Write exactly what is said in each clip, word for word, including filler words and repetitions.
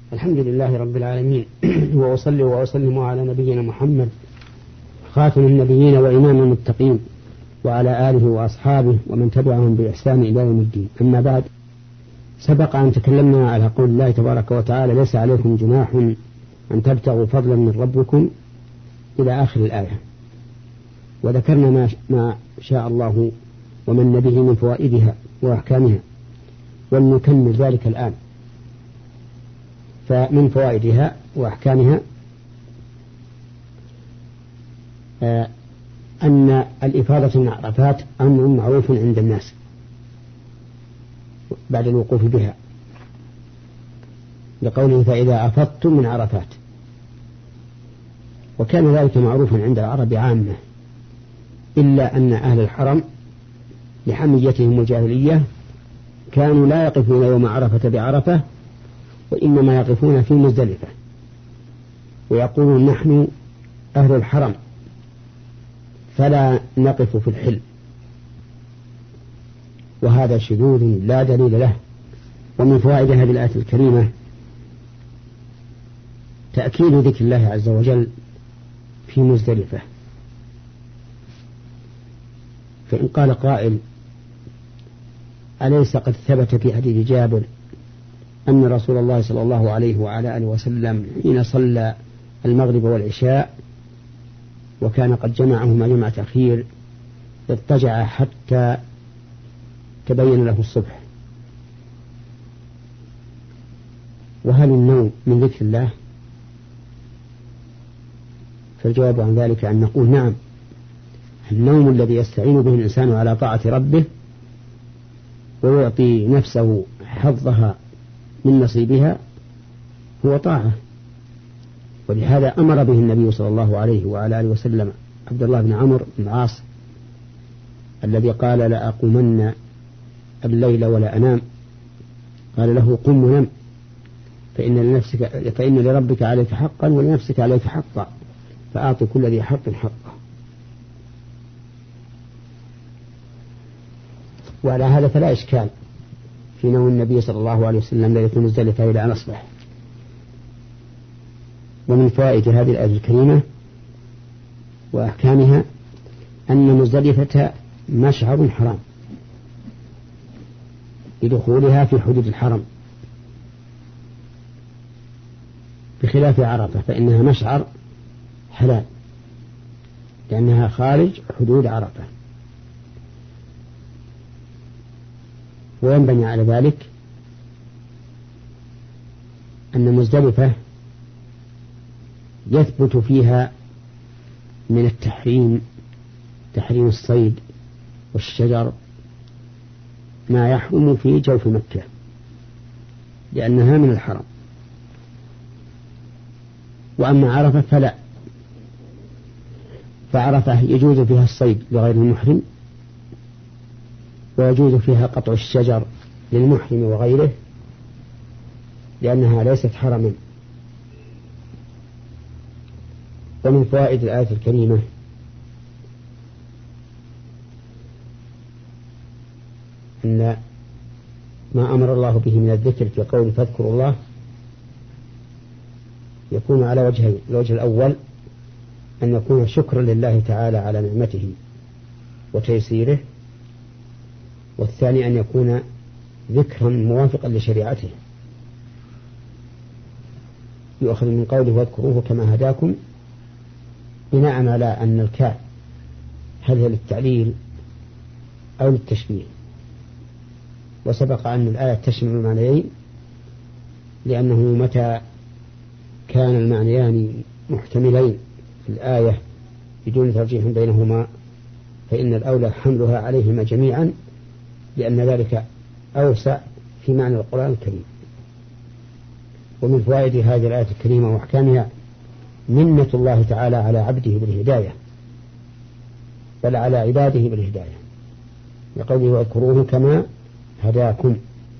الحمد لله رب العالمين وأصلي وأسلم على نبينا محمد خاتم النبيين وإمام المتقين وعلى آله وأصحابه ومن تبعهم بإحسان إلى يوم الدين. أما بعد، سبق أن تكلمنا على قول الله تبارك وتعالى: ليس عليكم جناح أن تبتغوا فضلا من ربكم إلى آخر الآية، وذكرنا ما, ما شاء الله ومن به من فوائدها وأحكامها، ولنكمل ذلك الآن. فمن فوائدها وأحكامها آه أن الإفاضة من عرفات أمر معروف عند الناس بعد الوقوف بها، لقوله: فإذا أفضتم من عرفات. وكان ذلك معروفا عند العرب عامة، إلا أن أهل الحرم لحميتهم الجاهلية كانوا لا يقفون يوم عرفة بعرفة، وإنما يقفون في مزدلفة، ويقولون: نحن أهل الحرم فلا نقف في الحل. وهذا شذوذ لا دليل له. ومن فوائد هذه الآية الكريمة تأكيد ذكر الله عز وجل في مزدلفة. فإن قال قائل: أليس قد ثبت في حديث جابر أن رسول الله صلى الله عليه وعلى آله وسلم حين صلى المغرب والعشاء وكان قد جمعهما جمع تأخير اضطجع حتى تبين له الصبح؟ وهل النوم من ذكر الله؟ فالجواب عن ذلك أن نقول: نعم، النوم الذي يستعين به الإنسان على طاعة ربه ويعطي نفسه حظها من نصيبها هو طاعة. ولهذا أمر به النبي صلى الله عليه وعلى آله وسلم عبد الله بن عمرو بن العاص الذي قال: لا أقومن الليل ولا أنام، قال له: قم ونم، فإن لنفسك فإن لربك عليك حقا ولنفسك عليك حقا، فأعطي كل ذي حق حقه. وعلى هذا فلا إشكال في نوم النبي صلى الله عليه وسلم ليلة مزدلفة إلى أن أصبح. ومن فوائد هذه الآية الكريمة وأحكامها أن مزدلفة مشعر حرام لدخولها في حدود الحرم، بخلاف عرفة فإنها مشعر حلال لأنها خارج حدود عرفة. وينبني على ذلك أن مزدلفة يثبت فيها من التحريم تحريم الصيد والشجر ما يحرم في جوف مكة لأنها من الحرم. وأما عرفة فلا، فعرفة يجوز فيها الصيد لغير المحرم، ويجوز فيها قطع الشجر للمحرم وغيره لأنها ليست حرما. ومن فوائد الآية الكريمة أن ما أمر الله به من الذكر في قول فاذكروا الله يكون على وجهين: الوجه الأول أن يكون شكرا لله تعالى على نعمته وتيسيره، والثاني أن يكون ذكرا موافقا لشريعته، يؤخذ من قوله واذكروه كما هداكم بناء على أن الكاف هل هي للتعليل أو للتشبيه. وسبق أن الآية تشمل المعنيين، لأنه متى كان المعنيان محتملين في الآية بدون ترجيح بينهما فإن الأولى حملها عليهما جميعا، لأن ذلك أوسع في معنى القرآن الكريم. ومن فوائد هذه الآية الكريمة وأحكامها منة الله تعالى على عبده بالهداية، بل على عباده بالهداية، لقوله واذكروه كما هداكم.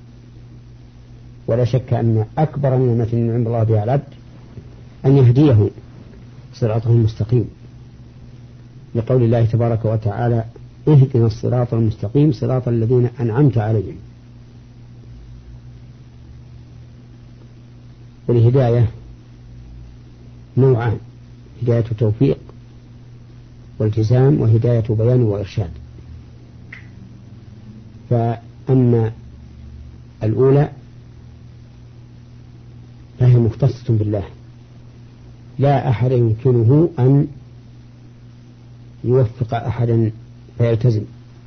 ولا شك أن أكبر نعمة من الله بها العبد أن يهديه صراطه المستقيم، لقول الله تبارك وتعالى: اهدنا الصراط المستقيم صراط الذين أنعمت عليهم. والهداية نوعان: هداية توفيق والتزام، وهداية بيان وإرشاد. فأما الأولى فهي مختصة بالله، لا أحد يمكنه أن يوفق أحدا فيلتزم،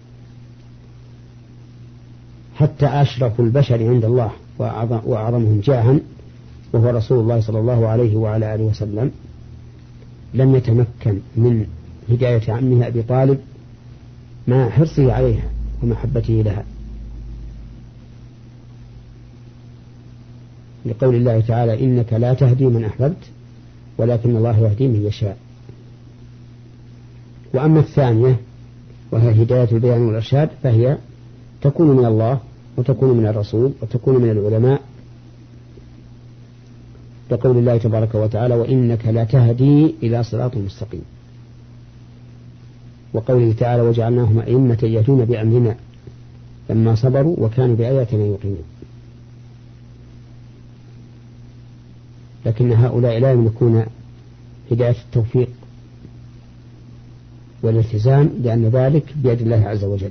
حتى أشرف البشر عند الله وأعظمهم جاها وهو رسول الله صلى الله عليه وعلى آله وسلم لم يتمكن من هداية عمه أبي طالب مع حرصه عليها ومحبته لها، لقول الله تعالى: إنك لا تهدي من أحببت ولكن الله يهدي من يشاء. وأما الثانية وهي هداية البيان والإرشاد فهي تكون من الله وتكون من الرسول وتكون من العلماء، لقول الله تبارك وتعالى: وإنك لا تهدي إلى صراط مستقيم. وقوله تعالى: وجعلناهم أئمة يهدون بأمرنا لما صبروا وكانوا بآياتنا يوقنون. لكن هؤلاء لا يملكون هداية التوفيق والالتزام، لأن ذلك بيد الله عز وجل.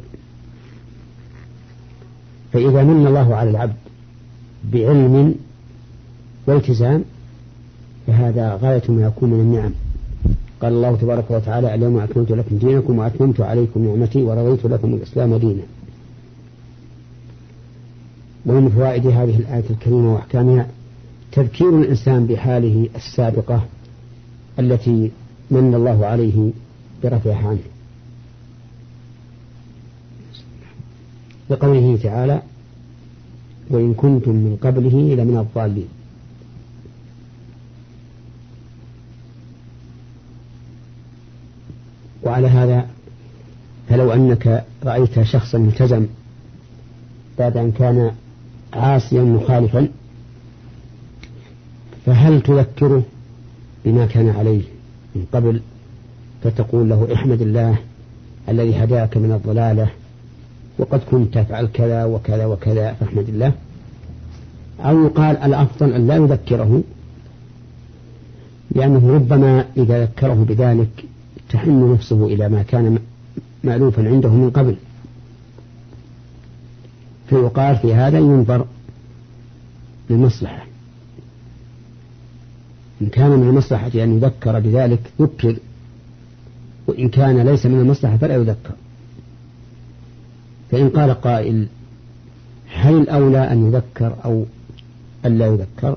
فإذا من الله على العبد بعلم والتزام فهذا غاية ما يكون من النعم. قال الله تبارك وتعالى: اليوم أكملت لكم دينكم وأتممت عليكم نعمتي ورضيت لكم الإسلام دينا. ومن فوائد هذه الآية الكريمة وأحكامها تذكير الإنسان بحاله السابقة التي من الله عليه برفعها عنه، بقوله تعالى: وإن كنتم من قبله لمن الضالين. وعلى هذا فلو أنك رأيت شخصا ملتزم بعد أن كان عاصيا مخالفا فهل تذكره بما كان عليه من قبل، فتقول له: احمد الله الذي هداك من الضلالة وقد كنت تفعل كذا وكذا وكذا فاحمد الله؟ أو يقال الأفضل أن لا يذكره، لأنه ربما إذا ذكره بذلك تحن نفسه إلى ما كان مألوفا عنده من قبل، فيقال في هذا ينظر للمصلحة، إن كان من المصلحة أن يذكر بذلك ذكر، وإن كان ليس من المصلحة فلا يذكر. فإن قال قائل: هل الأولى أن يذكر أو ألا يذكر؟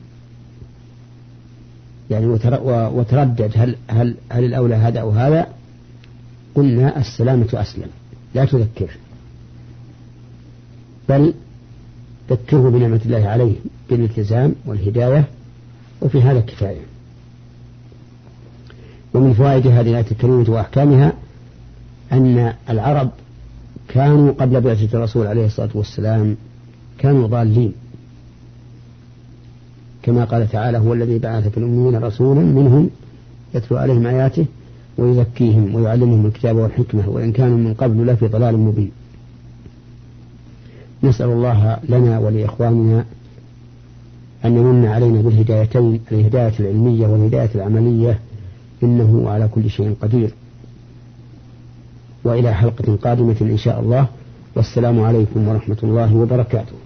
يعني وتردد هل, هل, هل الأولى هذا أو هذا؟ قلنا السلامة أسلم، لا تذكر، بل ذكره بنعمة الله عليه بالالتزام والهداية، وفي هذا كفاية. ومن فوائد هذه الآية الكريمة وأحكامها أن العرب كانوا قبل بعثة الرسول عليه الصلاة والسلام كانوا ضالين، كما قال تعالى: هو الذي بعث في الأميين رسولا منهم يتلو عليهم آياته ويزكيهم ويعلمهم الكتاب والحكمة وإن كانوا من قبل لفي ضلال مبين. نسأل الله لنا ولإخواننا أن يمن علينا بالهدايتين، الهداية العلمية والهداية العملية، إنه على كل شيء قدير. وإلى حلقة قادمة إن شاء الله، والسلام عليكم ورحمة الله وبركاته.